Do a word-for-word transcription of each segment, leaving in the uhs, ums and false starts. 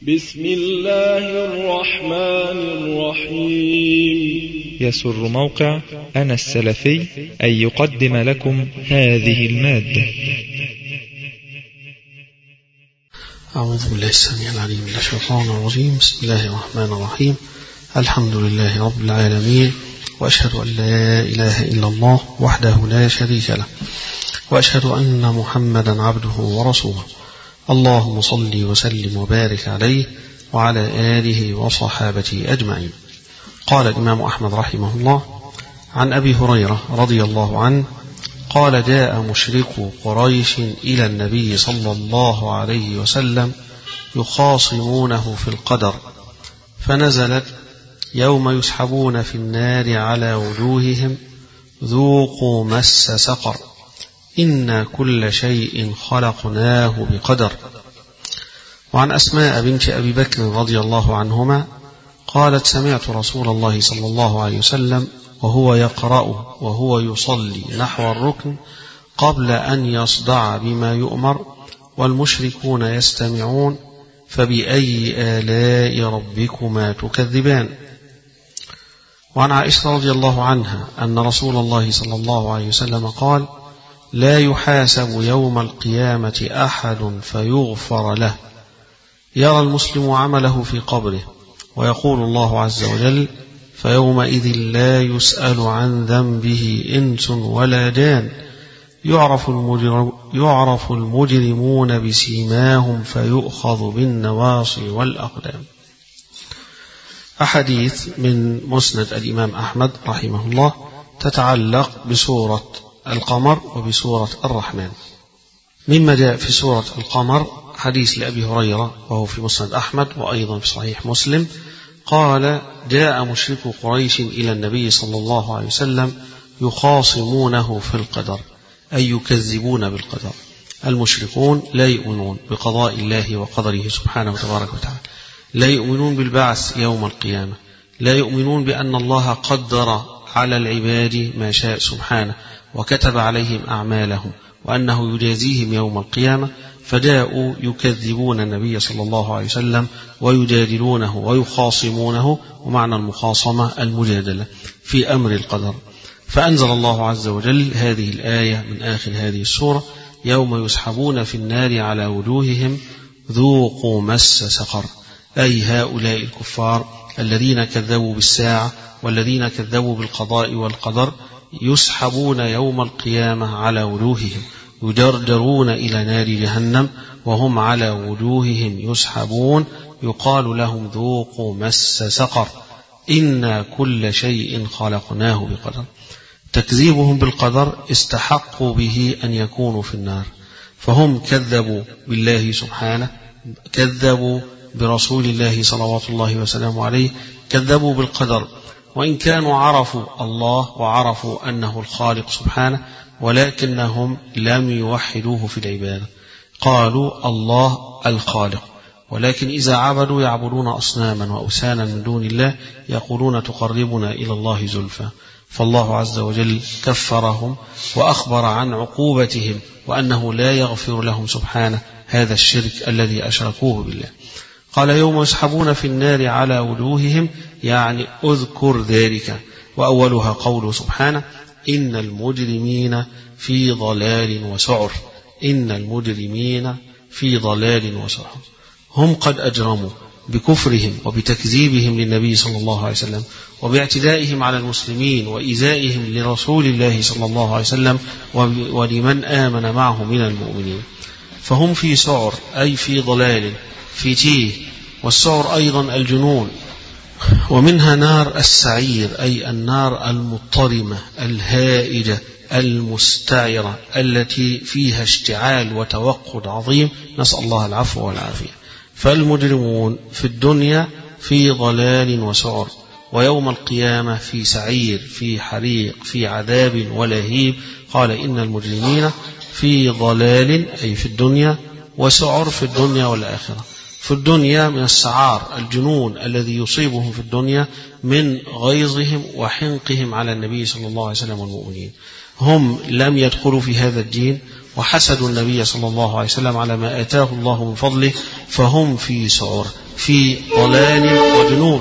بسم الله الرحمن الرحيم. يسر موقع أنا السلفي أن يقدم لكم هذه المادة. أعوذ بالله السميع العليم من الشيطان الرجيم. بسم الله الرحمن الرحيم. الحمد لله رب العالمين، وأشهد أن لا إله إلا الله وحده لا شريك له، وأشهد أن محمدا عبده ورسوله. اللهم صل وسلم وبارك عليه وعلى آله وصحابته أجمعين. قال الإمام أحمد رحمه الله عن أبي هريرة رضي الله عنه قال: جاء مشركو قريش إلى النبي صلى الله عليه وسلم يخاصمونه في القدر، فنزلت: يوم يسحبون في النار على وجوههم ذوقوا مس سقر، إنا كل شيء خلقناه بقدر. وعن أسماء بنت أبي بكر رضي الله عنهما قالت: سمعت رسول الله صلى الله عليه وسلم وهو يقرأ وهو يصلي نحو الركن قبل أن يصدع بما يؤمر والمشركون يستمعون، فبأي آلاء ربكما تكذبان. وعن عائشة رضي الله عنها أن رسول الله صلى الله عليه وسلم قال: لا يحاسب يوم القيامة أحد فيغفر له، يرى المسلم عمله في قبره، ويقول الله عز وجل: فيومئذ لا يسأل عن ذنبه إنس ولا جان، يعرف, المجرم يعرف المجرمون بسيماهم فيؤخذ بالنواصي والأقدام. أحاديث من مسند الإمام أحمد رحمه الله تتعلق بسورة القمر وبسورة الرحمن. مما جاء في سورة القمر حديث لأبي هريرة وهو في مسند أحمد وأيضا في صحيح مسلم قال: جاء مشرك قريش إلى النبي صلى الله عليه وسلم يخاصمونه في القدر، أي يكذبون بالقدر. المشركون لا يؤمنون بقضاء الله وقدره سبحانه وتبارك وتعالى، لا يؤمنون بالبعث يوم القيامة، لا يؤمنون بأن الله قدر على العباد ما شاء سبحانه وكتب عليهم أعمالهم وأنه يجازيهم يوم القيامة، فجاءوا يكذبون النبي صلى الله عليه وسلم ويجادلونه ويخاصمونه، ومعنى المخاصمة المجادلة في أمر القدر. فأنزل الله عز وجل هذه الآية من آخر هذه السورة: يوم يسحبون في النار على وجوههم ذوقوا مس سقر، أي هؤلاء الكفار الذين كذبوا بالساعة والذين كذبوا بالقضاء والقدر يسحبون يوم القيامة على وجوههم، يجرجرون إلى نار جهنم وهم على وجوههم يسحبون، يقال لهم ذوقوا مس سقر، إنا كل شيء خلقناه بقدر. تكذيبهم بالقدر استحقوا به أن يكونوا في النار، فهم كذبوا بالله سبحانه، كذبوا برسول الله صلوات الله وسلامه عليه، كذبوا بالقدر، وإن كانوا عرفوا الله وعرفوا أنه الخالق سبحانه، ولكنهم لم يوحدوه في العبادة. قالوا الله الخالق، ولكن إذا عبدوا يعبدون أصناما وأوثانا من دون الله يقولون تقربنا إلى الله زلفى، فالله عز وجل كفرهم وأخبر عن عقوبتهم وأنه لا يغفر لهم سبحانه هذا الشرك الذي أشركوه بالله. قال: يوم يسحبون في النار على وجوههم، يعني أذكر ذلك. وأولها قوله سبحانه: إن المجرمين في ضلال وسعر، إن المجرمين في ضلال وسعر. هم قد أجرموا بكفرهم وبتكذيبهم للنبي صلى الله عليه وسلم وباعتدائهم على المسلمين وإيذائهم لرسول الله صلى الله عليه وسلم ولمن آمن معه من المؤمنين، فهم في سعر أي في ضلال، في تيه. والسعر أيضا الجنون. ومنها نار السعير أي النار المضطرمة الهائجة المستعرة التي فيها اشتعال وتوقد عظيم، نسأل الله العفو والعافية. فالمجرمون في الدنيا في ضلال وسعر، ويوم القيامة في سعير، في حريق، في عذاب ولهيب. قال: إن المجرمين في ضلال أي في الدنيا، وسعر في الدنيا والآخرة. في الدنيا من السعار الجنون الذي يصيبهم في الدنيا من غيظهم وحنقهم على النبي صلى الله عليه وسلم والمؤمنين. هم لم يدخلوا في هذا الدين وحسدوا النبي صلى الله عليه وسلم على ما آتاه الله من فضله، فهم في سعر، في ضلال وجنون.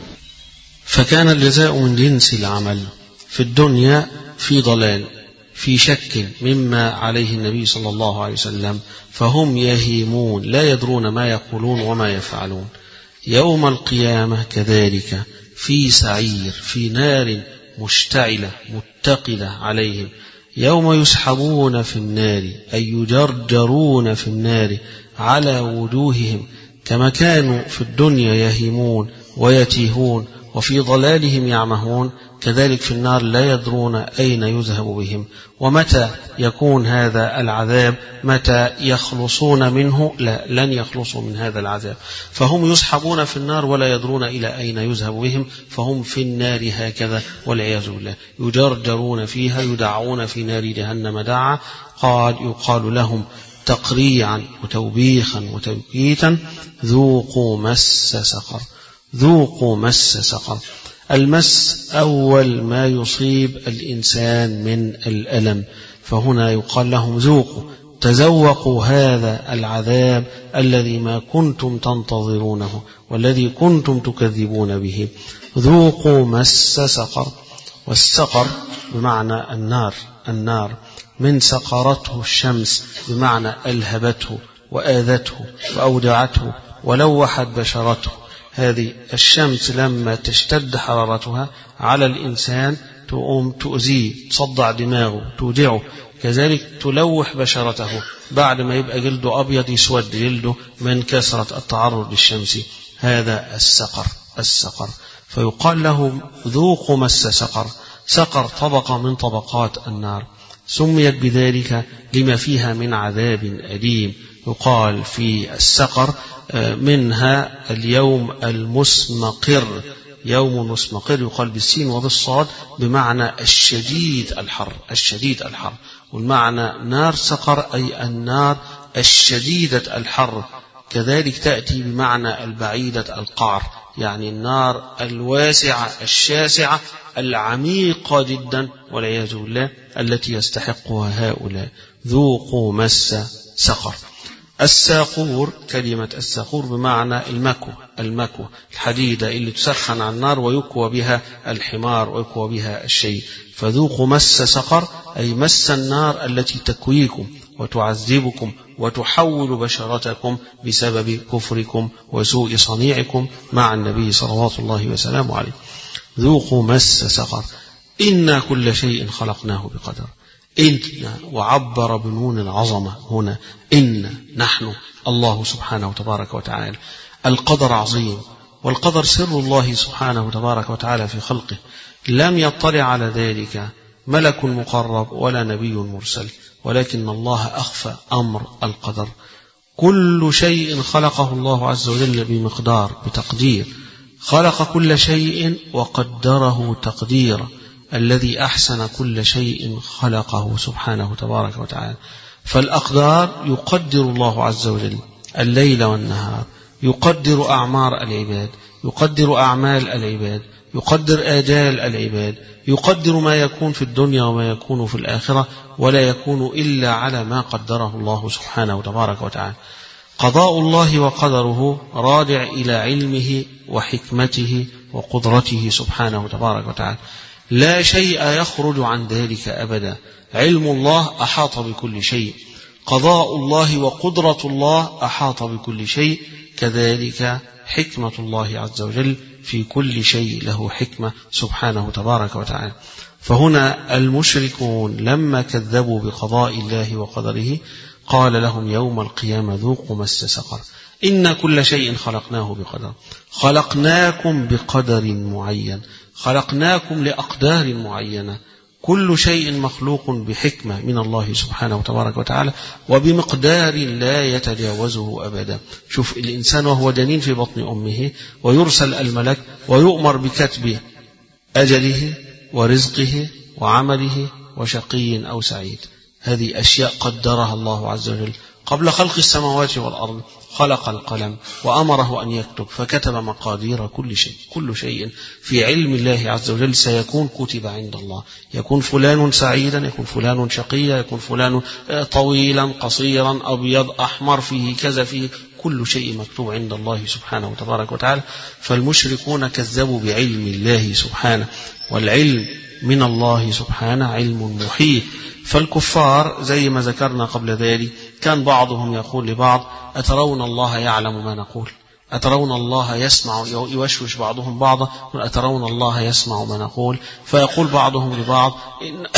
فكان الجزاء من جنس العمل. في الدنيا في ضلال، في شك مما عليه النبي صلى الله عليه وسلم، فهم يهيمون لا يدرون ما يقولون وما يفعلون. يوم القيامة كذلك في سعير، في نار مشتعلة متقلة عليهم، يوم يسحبون في النار أي يجرجرون في النار على وجوههم كما كانوا في الدنيا يهيمون ويتيهون وفي ضلالهم يعمهون، كذلك في النار لا يدرون أين يذهب بهم ومتى يكون هذا العذاب، متى يخلصون منه؟ لا، لن يخلصوا من هذا العذاب. فهم يسحبون في النار ولا يدرون إلى أين يذهب بهم، فهم في النار هكذا والعياذ بالله، يجرجرون فيها، يدعون في نار جهنم دعا. قال يقال لهم تقريعا وتوبيخا وتوكيتا: ذوقوا مس سقر، ذوقوا مس سقر. المس أول ما يصيب الإنسان من الألم، فهنا يقال لهم ذوقوا، تذوقوا هذا العذاب الذي ما كنتم تنتظرونه والذي كنتم تكذبون به. ذوقوا مس سقر. والسقر بمعنى النار، النار من سقرته الشمس بمعنى ألهبته وآذته وأودعته ولوحت بشرته. هذه الشمس لما تشتد حرارتها على الإنسان تقوم تؤذيه، تصدع دماغه، توجعه، كذلك تلوح بشرته، بعد ما يبقى جلده أبيض يسود جلده من كثرة التعرض للشمس. هذا السقر، السقر. فيقال لهم ذوقوا مس سقر. سقر طبقة من طبقات النار، سميت بذلك لما فيها من عذاب أليم. يقال في السقر منها اليوم المسمقر، يوم مسمقر يقال بالسين وبالصاد بمعنى الشديد الحر، الشديد الحر. والمعنى نار سقر أي النار الشديدة الحر. كذلك تأتي بمعنى البعيدة القعر، يعني النار الواسعة الشاسعة العميقة جدا والعياذ بالله التي يستحقها هؤلاء. ذوقوا مس سقر. الساقور، كلمة الساقور بمعنى المكو، المكو الحديدة اللي تسخن على النار ويكوى بها الحمار ويكوى بها الشيء. فذوقوا مس سقر أي مس النار التي تكويكم وتعذبكم وتحول بشرتكم بسبب كفركم وسوء صنيعكم مع النبي صلوات الله وسلامه عليه. ذوقوا مس سقر. إنا كل شيء خلقناه بقدر. إن وعبر بنون العظمة هنا، إن نحن الله سبحانه وتبارك وتعالى. القدر عظيم، والقدر سر الله سبحانه وتبارك وتعالى في خلقه، لم يطلع على ذلك ملك مقرب ولا نبي مرسل، ولكن الله أخفى أمر القدر. كل شيء خلقه الله عز وجل بمقدار، بتقدير. خلق كل شيء وقدره تقديرا. الذي أحسن كل شيء خلقه سبحانه تبارك وتعالى. فالأقدار يقدر الله عز وجل الليل والنهار، يقدر أعمار العباد، يقدر أعمال العباد، يقدر آجال العباد، يقدر ما يكون في الدنيا وما يكون في الآخرة، ولا يكون إلا على ما قدره الله سبحانه تبارك وتعالى. قضاء الله وقدره راجع إلى علمه وحكمته وقدرته سبحانه تبارك وتعالى، لا شيء يخرج عن ذلك أبدا. علم الله أحاط بكل شيء، قضاء الله وقدرة الله أحاط بكل شيء، كذلك حكمة الله عز وجل في كل شيء له حكمة سبحانه تبارك وتعالى. فهنا المشركون لما كذبوا بقضاء الله وقدره قال لهم يوم القيامة ذوقوا مس سقر. إن كل شيء خلقناه بقدر. خلقناكم بقدر معين، خلقناكم لأقدار معينة. كل شيء مخلوق بحكمة من الله سبحانه وتبارك وتعالى وبمقدار لا يتجاوزه أبدا. شوف الإنسان وهو جنين في بطن أمه ويرسل الملك ويؤمر بكتب أجله ورزقه وعمله وشقي أو سعيد. هذه أشياء قدرها الله عز وجل قبل خلق السماوات والأرض، خلق القلم وأمره أن يكتب فكتب مقادير كل شيء. كل شيء في علم الله عز وجل سيكون كتب عند الله. يكون فلان سعيدا، يكون فلان شقيا، يكون فلان طويلا قصيرا أبيض أحمر، فيه كذا، فيه كل شيء مكتوب عند الله سبحانه وتبارك وتعالى. فالمشركون كذبوا بعلم الله سبحانه، والعلم من الله سبحانه علم محيط. فالكفار زي ما ذكرنا قبل ذلك كان بعضهم يقول لبعض: أترون الله يعلم ما نقول؟ أترون الله يسمع؟ يوشوش بعضهم بعضا: أترون الله يسمع ما نقول؟ فيقول بعضهم لبعض: إنه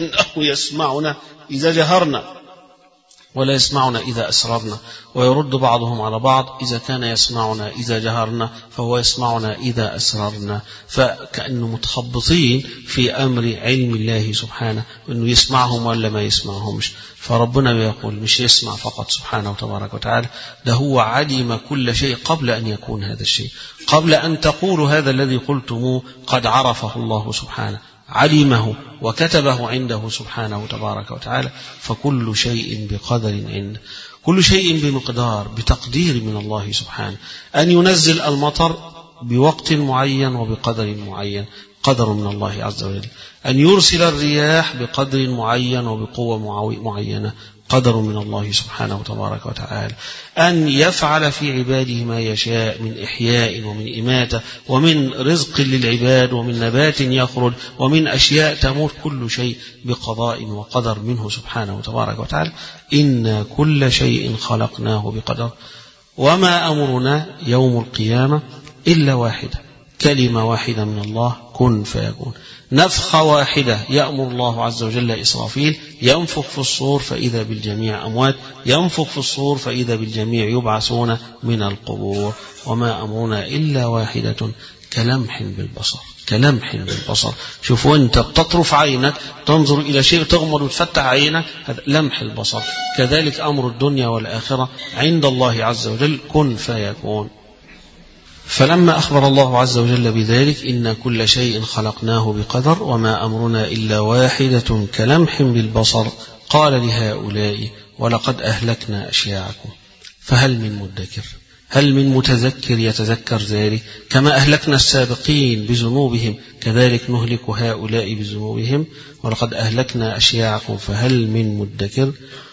يسمعنا إذا جهرنا ولا يسمعنا إذا أسررنا. ويرد بعضهم على بعض: إذا كان يسمعنا إذا جهرنا فهو يسمعنا إذا أسررنا. فكأنه متخبطين في أمر علم الله سبحانه، وأنه يسمعهم ولا ما يسمعهمش. فربنا يقول مش يسمع فقط سبحانه وتبارك وتعالى، ده هو علم كل شيء قبل أن يكون هذا الشيء. قبل أن تقولوا هذا الذي قلتموه قد عرفه الله سبحانه، علمه وكتبه عنده سبحانه وتبارك وتعالى. فكل شيء بقدر عنده، كل شيء بمقدار، بتقدير من الله سبحانه. أن ينزل المطر بوقت معين وبقدر معين، قدر من الله عز وجل. أن يرسل الرياح بقدر معين وبقوة معينة، قدر من الله سبحانه وتبارك وتعالى. أن يفعل في عباده ما يشاء من إحياء ومن إماتة ومن رزق للعباد ومن نبات يخرج ومن أشياء تموت، كل شيء بقضاء وقدر منه سبحانه وتبارك وتعالى. إن كل شيء خلقناه بقدر. وما أمرنا يوم القيامة إلا واحدة، كلمة واحدة من الله: كن فيكون. نفخة واحدة يأمر الله عز وجل إسرافيل ينفخ في الصور فإذا بالجميع أموات، ينفخ في الصور فإذا بالجميع يبعثون من القبور. وما أمرنا إلا واحدة كلمح بالبصر، كلمح بالبصر. شوفوا أنت بتطرف عينك تنظر إلى شيء تغمض وتفتح عينك، هذا لمح البصر. كذلك أمر الدنيا والآخرة عند الله عز وجل: كن فيكون. فلما أخبر الله عز وجل بذلك: إن كل شيء خلقناه بقدر وما أمرنا إلا واحدة كلمح بالبصر، قال لهؤلاء: ولقد أهلكنا أشياعكم فهل من مدكر؟ هل من متذكر يتذكر ذلك؟ كما أهلكنا السابقين بذنوبهم كذلك نهلك هؤلاء بذنوبهم. ولقد أهلكنا أشياعكم فهل من مدكر؟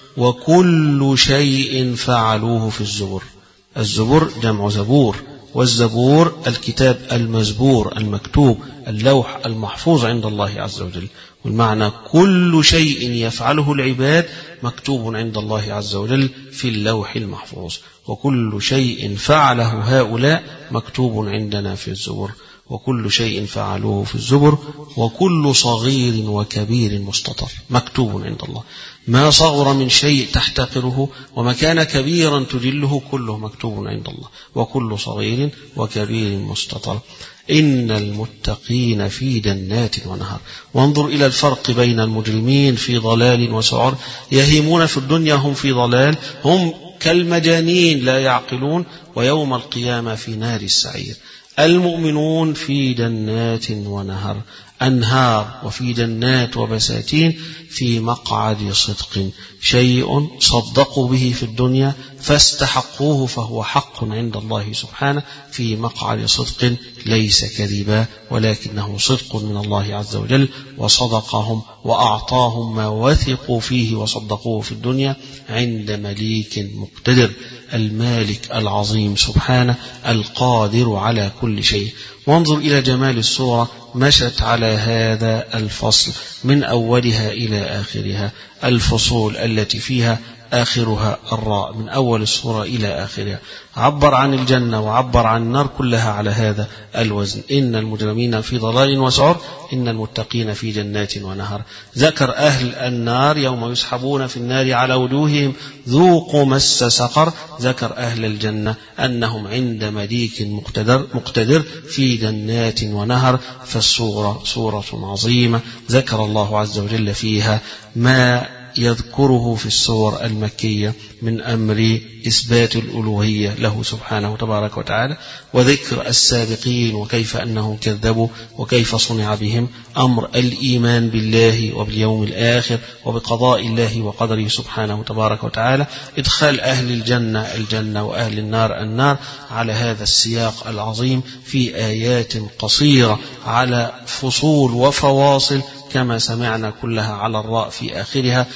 وكل شيء فعلوه في الزبر. الزبر جمع زبور، والزبور الكتاب المزبور المكتوب، اللوح المحفوظ عند الله عز وجل. والمعنى كل شيء يفعله العباد مكتوب عند الله عز وجل في اللوح المحفوظ، وكل شيء فعله هؤلاء مكتوب عندنا في الزبر. وكل شيء فعلوه في الزبر، وكل صغير وكبير مستطر مكتوب عند الله. ما صغر من شيء تحتقره وما كان كبيرا تجله كله مكتوب عند الله، وكل صغير وكبير مستطر. إن المتقين في جنات ونهر. وانظر إلى الفرق بين المجرمين في ضلال وسعر، يهيمون في الدنيا هم في ضلال، هم كالمجانين لا يعقلون، ويوم القيامة في نار السعير. المؤمنون في جنات ونهر، أنهار وفي جنات وبساتين في مقعد صدق، شيء صدقوا به في الدنيا فاستحقوه فهو حق عند الله سبحانه، في مقعد صدق ليس كذبا ولكنه صدق من الله عز وجل، وصدقهم وأعطاهم ما وثقوا فيه وصدقوه في الدنيا عند مليك مقتدر، المالك العظيم سبحانه القادر على كل شيء. وانظر إلى جمال السورة، مشت على هذا الفصل من أولها إلى آخرها، الفصول التي فيها آخرها الراء من أول السورة إلى آخرها، عبر عن الجنة وعبر عن النار كلها على هذا الوزن. إن المجرمين في ضلال وسعر، إن المتقين في جنات ونهر. ذكر أهل النار يوم يسحبون في النار على وجوههم ذوقوا مس سقر. ذكر أهل الجنة أنهم عند مليك مقتدر, مقتدر في جنات ونهر. فالسورة سورة عظيمة ذكر الله عز وجل فيها ما يذكره في السور المكية من أمر إثبات الألوهية له سبحانه تبارك وتعالى، وذكر السابقين وكيف أنهم كذبوا وكيف صنع بهم، أمر الإيمان بالله وباليوم الآخر وبقضاء الله وقدره سبحانه تبارك وتعالى، إدخال أهل الجنة الجنة وأهل النار النار على هذا السياق العظيم في آيات قصيرة على فصول وفواصل كما سمعنا كلها على الراء في آخرها،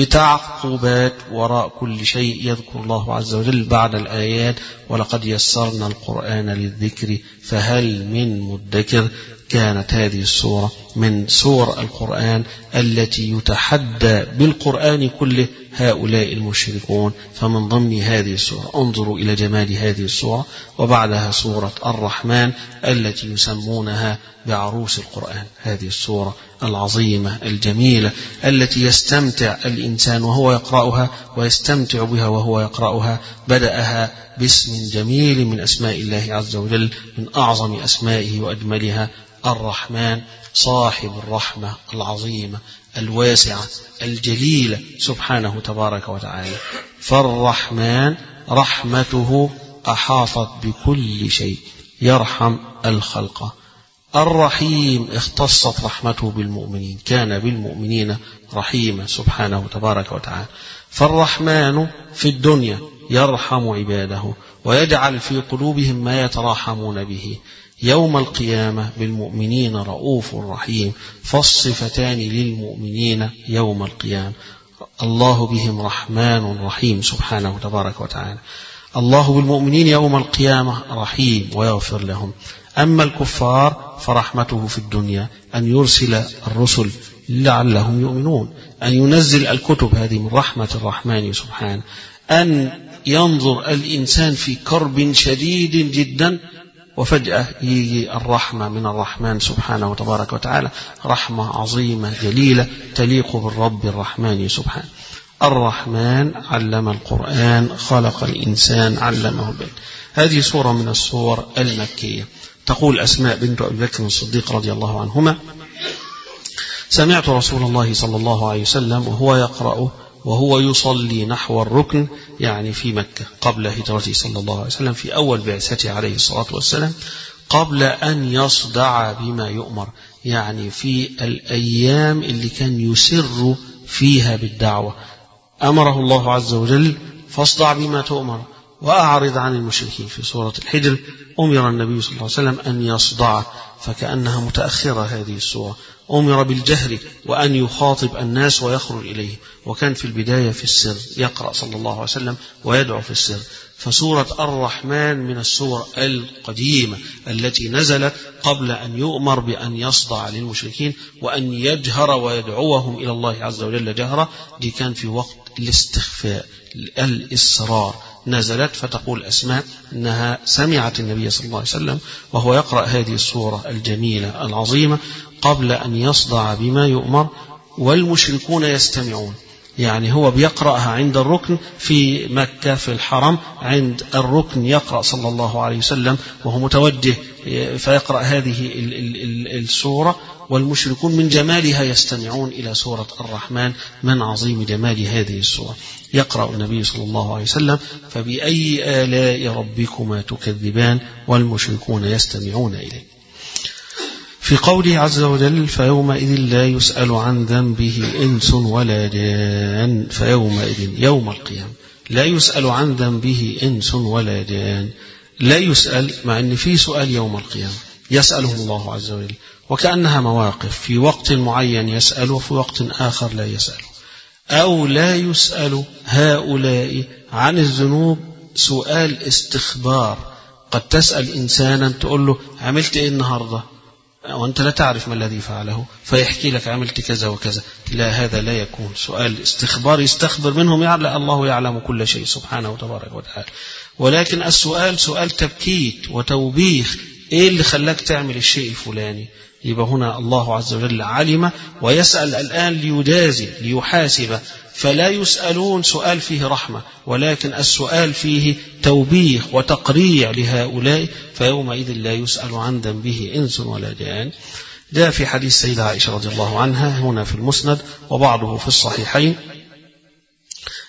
بتعقبات وراء كل شيء يذكر الله عز وجل بعد الآيات: ولقد يسرنا القرآن للذكر فهل من مدكر. كانت هذه السورة من سور القرآن التي يتحدى بالقرآن كله هؤلاء المشركون، فمن ضمن هذه السورة انظروا إلى جمال هذه السورة، وبعدها سورة الرحمن التي يسمونها بعروس القرآن، هذه السورة العظيمة الجميلة التي يستمتع الإنسان وهو يقرأها ويستمتع بها وهو يقرأها. بدأها باسم جميل من أسماء الله عز وجل، من أعظم أسمائه وأجملها: الرحمن، صاحب الرحمة العظيمة الواسعة الجليلة سبحانه تبارك وتعالى. فالرحمن رحمته أحاطت بكل شيء، يرحم الخلق. الرحيم اختصت رحمته بالمؤمنين، كان بالمؤمنين رحيما سبحانه تبارك وتعالى. فالرحمن في الدنيا يرحم عباده ويجعل في قلوبهم ما يتراحمون به. يوم القيامة بالمؤمنين رؤوف رحيم، فالصفتان للمؤمنين يوم القيامة: الله بهم رحمن رحيم سبحانه تبارك وتعالى. الله بالمؤمنين يوم القيامة رحيم ويغفر لهم. أما الكفار فرحمته في الدنيا أن يرسل الرسل لعلهم يؤمنون، أن ينزل الكتب، هذه من رحمة الرحمن سبحانه. أن ينظر الإنسان في كرب شديد جدا وفجأة يجي الرحمة من الرحمن سبحانه وتبارك وتعالى، رحمة عظيمة جليلة تليق بالرب الرحمن سبحانه. الرحمن علم القرآن، خلق الإنسان، علمه البيان. هذه سورة من السور المكية. تقول أسماء بنت أبي بكر الصديق رضي الله عنهما: سمعت رسول الله صلى الله عليه وسلم وهو يقرأ وهو يصلي نحو الركن، يعني في مكة قبل هجرته صلى الله عليه وسلم، في أول بعثته عليه الصلاة والسلام، قبل أن يصدع بما يؤمر، يعني في الأيام اللي كان يسر فيها بالدعوة. أمره الله عز وجل: فاصدع بما تؤمر وأعرض عن المشركين. في سورة الحجر أمر النبي صلى الله عليه وسلم أن يصدع، فكأنها متأخرة هذه السورة. أمر بالجهر وأن يخاطب الناس ويخرج إليه، وكان في البداية في السر يقرأ صلى الله عليه وسلم ويدعو في السر. فسورة الرحمن من السور القديمة التي نزلت قبل أن يؤمر بأن يصدع للمشركين وأن يجهر ويدعوهم إلى الله عز وجل جهرا. دي كان في وقت الاستخفاء الإصرار نزلت. فتقول أسماء أنها سمعت النبي صلى الله عليه وسلم وهو يقرأ هذه السورة الجميلة العظيمة قبل أن يصدع بما يؤمر والمشركون يستمعون، يعني هو بيقرأها عند الركن في مكة في الحرم، عند الركن يقرأ صلى الله عليه وسلم وهو متوجه فيقرأ هذه السورة، والمشركون من جمالها يستمعون إلى سورة الرحمن من عظيم جمال هذه السورة. يقرأ النبي صلى الله عليه وسلم: فبأي آلاء ربكما تكذبان، والمشركون يستمعون إليه. في قوله عز وجل: فيومئذ لا يسأل عن ذنبه إنس ولا جان. فيومئذ يوم القيامة لا يسأل عن ذنبه إنس ولا جان. لا يسأل، مع أن في سؤال يوم القيامة يسأله الله عز وجل، وكأنها مواقف، في وقت معين يسأل وفي وقت آخر لا يسأل. أو لا يسأل هؤلاء عن الذنوب سؤال استخبار. قد تسأل إنسانا تقول له: عملت إيه النهاردة؟ وأنت لا تعرف ما الذي فعله، فيحكي لك عملت كذا وكذا. لا، هذا لا يكون سؤال استخبار يستخبر منهم، يعلم الله يعلم كل شيء سبحانه وتبارك وتعالى. ولكن السؤال سؤال تبكيت وتوبيخ: إيه اللي خلاك تعمل الشيء الفلاني؟ يبقى هنا الله عز وجل علم ويسأل الآن ليجازي ليحاسب. فلا يسألون سؤال فيه رحمة، ولكن السؤال فيه توبيخ وتقريع لهؤلاء. فيومئذ لا يسأل عن ذنبه إنس ولا جان. جاء في حديث سيدة عائشة رضي الله عنها هنا في المسند وبعضه في الصحيحين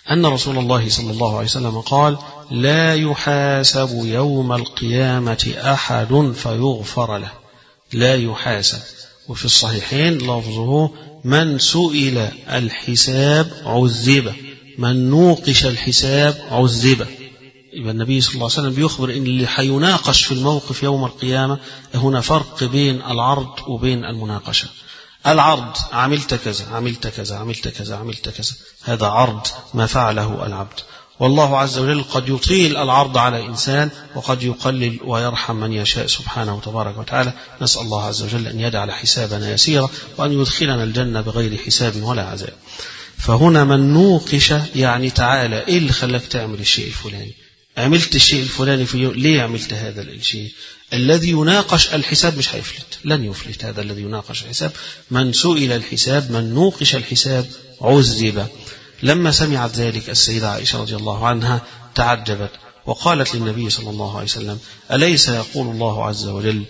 أن رسول الله صلى الله عليه وسلم قال: لا يحاسب يوم القيامة أحد فيغفر له. لا يحاسب. وفي الصحيحين لفظه: من سئل الحساب عذب، من نوقش الحساب عذب. يبقى النبي صلى الله عليه وسلم بيخبر إن اللي حيناقش في الموقف يوم القيامة هنا فرق بين العرض وبين المناقشة. العرض: عملت كذا عملت كذا عملت كذا عملت كذا، هذا عرض ما فعله العبد. والله عز وجل قد يطيل العرض على إنسان وقد يقلل ويرحم من يشاء سبحانه وتبارك وتعالى. نسأل الله عز وجل أن يجعل حسابنا يسيرا وأن يدخلنا الجنة بغير حساب ولا عذاب. فهنا من نوقش يعني تعالى، إيه اللي خلاك تعمل الشيء الفلاني؟ عملت الشيء الفلاني في يوم، ليه عملت هذا الشيء؟ الذي يناقش الحساب مش هيفلت، لن يفلت هذا الذي يناقش الحساب. من سئل الحساب، من نوقش الحساب عذب. لما سمعت ذلك السيدة عائشة رضي الله عنها تعجبت وقالت للنبي صلى الله عليه وسلم: أليس يقول الله عز وجل: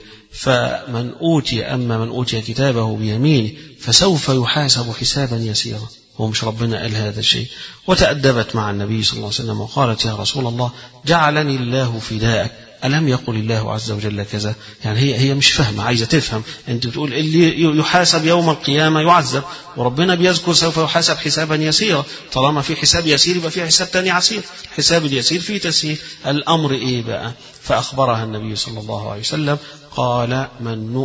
فمن أوتي أما من أوتي كتابه بيمينه فسوف يحاسب حسابا يسيرا؟ هو مش ربنا قال هذا الشيء؟ وتأدبت مع النبي صلى الله عليه وسلم وقالت: يا رسول الله، جعلني الله فداءك، ألم يقل الله عز وجل كذا؟ يعني هي هي مش فاهمة، عايزة تفهم. أنت بتقول اللي يحاسب يوم القيامة يعذب، وربنا بيذكر سوف يحاسب حسابا يسيرا. طالما في حساب يسير يبقى في حساب تاني عسير، الحساب اليسير فيه تسهيل. الأمر إيه بقى؟ فأخبرها النبي صلى الله عليه وسلم قال: من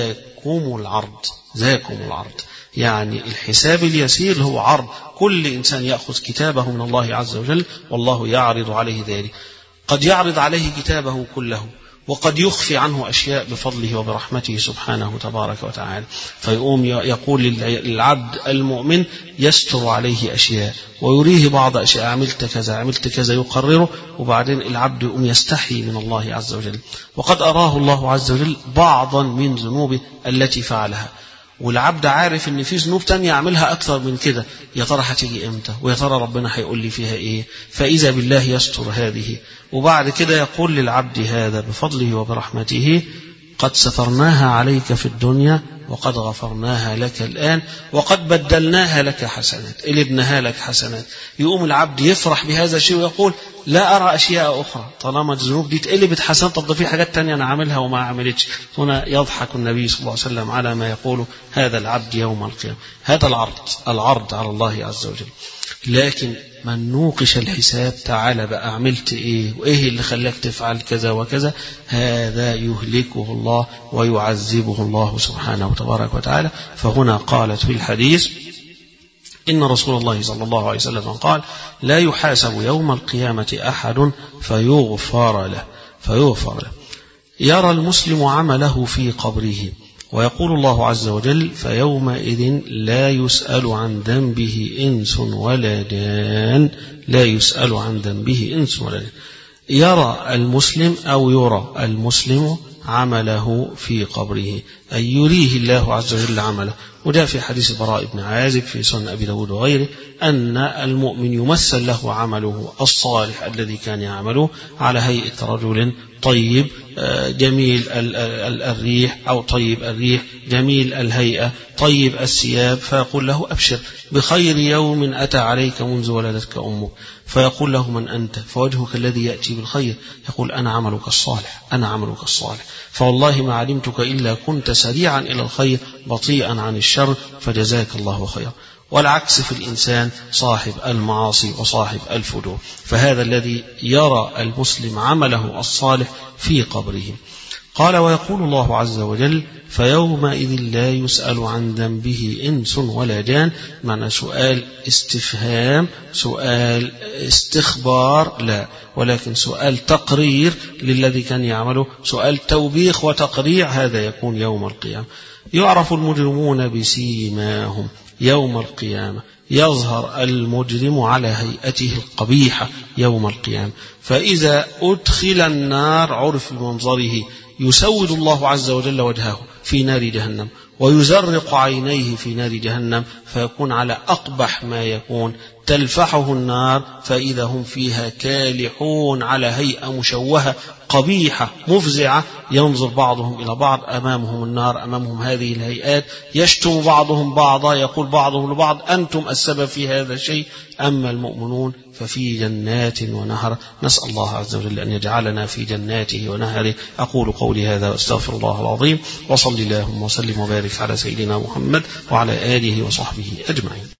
ذاكم العرض، ذاكم العرض، يعني الحساب اليسير هو عرض، كل إنسان يأخذ كتابه من الله عز وجل والله يعرض عليه ذلك. قد يعرض عليه كتابه كله، وقد يخفي عنه أشياء بفضله وبرحمته سبحانه تبارك وتعالى. فيقوم يقول للعبد المؤمن يستر عليه أشياء ويريه بعض أشياء، عملت كذا عملت كذا، يقرره، وبعدين العبد يقوم يستحي من الله عز وجل. وقد أراه الله عز وجل بعضا من ذنوبه التي فعلها، والعبد عارف ان في ذنوب تانية يعملها اكثر من كده، يا ترى هتيجي امتى، ويا ترى ربنا هيقول لي فيها ايه؟ فاذا بالله يستر هذه، وبعد كده يقول للعبد هذا بفضله وبرحمته: قد سترناها عليك في الدنيا وقد غفرناها لك الآن وقد بدلناها لك حسنات، قلبناها لك حسنات. يقوم العبد يفرح بهذا الشيء ويقول: لا أرى أشياء أخرى، طالما الذنوب دي اتقلبت حسنات، طب في حاجات تانية أنا عاملها وما عملتش. هنا يضحك النبي صلى الله عليه وسلم على ما يقول هذا العبد يوم القيامة. هذا العرض، العرض على الله عز وجل. لكن من نوقش الحساب، تعالى بقى عملت ايه، وايه اللي خلاك تفعل كذا وكذا، هذا يهلكه الله ويعذبه الله سبحانه وتبارك وتعالى. فهنا قالت في الحديث إن رسول الله صلى الله عليه وسلم قال: لا يحاسب يوم القيامة أحد فيغفر له فيغفر له يرى المسلم عمله في قبره، ويقول الله عز وجل: فيومئذ لا يسأل عن ذنبه إنس ولا جان، لا يسأل عن ذنبه إنس ولا جان. يرى المسلم أو يرى المسلم عمله في قبره، أي يريه الله عز وجل عمله. وده في حديث براء بن عازب في سنن أبي داود وغيره، أن المؤمن يمثل له عمله الصالح الذي كان يعمله على هيئة رجل طيب جميل الريح، أو طيب الريح جميل الهيئة طيب الثياب، فيقول له: أبشر بخير يوم أتى عليك منذ ولدتك أمك. فيقول له: من أنت؟ فوجهك الذي يأتي بالخير. يقول: أنا عملك الصالح، أنا عملك الصالح، فوالله ما علمتك إلا كنت سريعا إلى الخير بطيئا عن الشر، فجزاك الله خيرا. والعكس في الإنسان صاحب المعاصي وصاحب الفجور. فهذا الذي يرى المسلم عمله الصالح في قبره. قال: ويقول الله عز وجل: فيومئذ لا يسأل عن ذنبه إنس ولا جان. معنى سؤال استفهام، سؤال استخبار لا، ولكن سؤال تقرير للذي كان يعمله، سؤال توبيخ وتقريع، هذا يكون يوم القيامة. يعرف المجرمون بسيماهم يوم القيامة، يظهر المجرم على هيئته القبيحة يوم القيامة. فإذا أدخل النار عرف بمنظره، يسود الله عز وجل وجهه في نار جهنم ويزرق عينيه في نار جهنم، فيكون على أقبح ما يكون تلفحه النار فإذا هم فيها كالحون على هيئة مشوهة قبيحة مفزعة، ينظر بعضهم إلى بعض، أمامهم النار، أمامهم هذه الهيئات، يشتم بعضهم بعضا، يقول بعضهم لبعض أنتم السبب في هذا الشيء، أما المؤمنون ففي جنات ونهر. نسأل الله عز وجل أن يجعلنا في جناته ونهره. أقول قولي هذا وأستغفر الله العظيم، وصل اللهم وسلم وبارك على سيدنا محمد وعلى آله وصحبه أجمعين.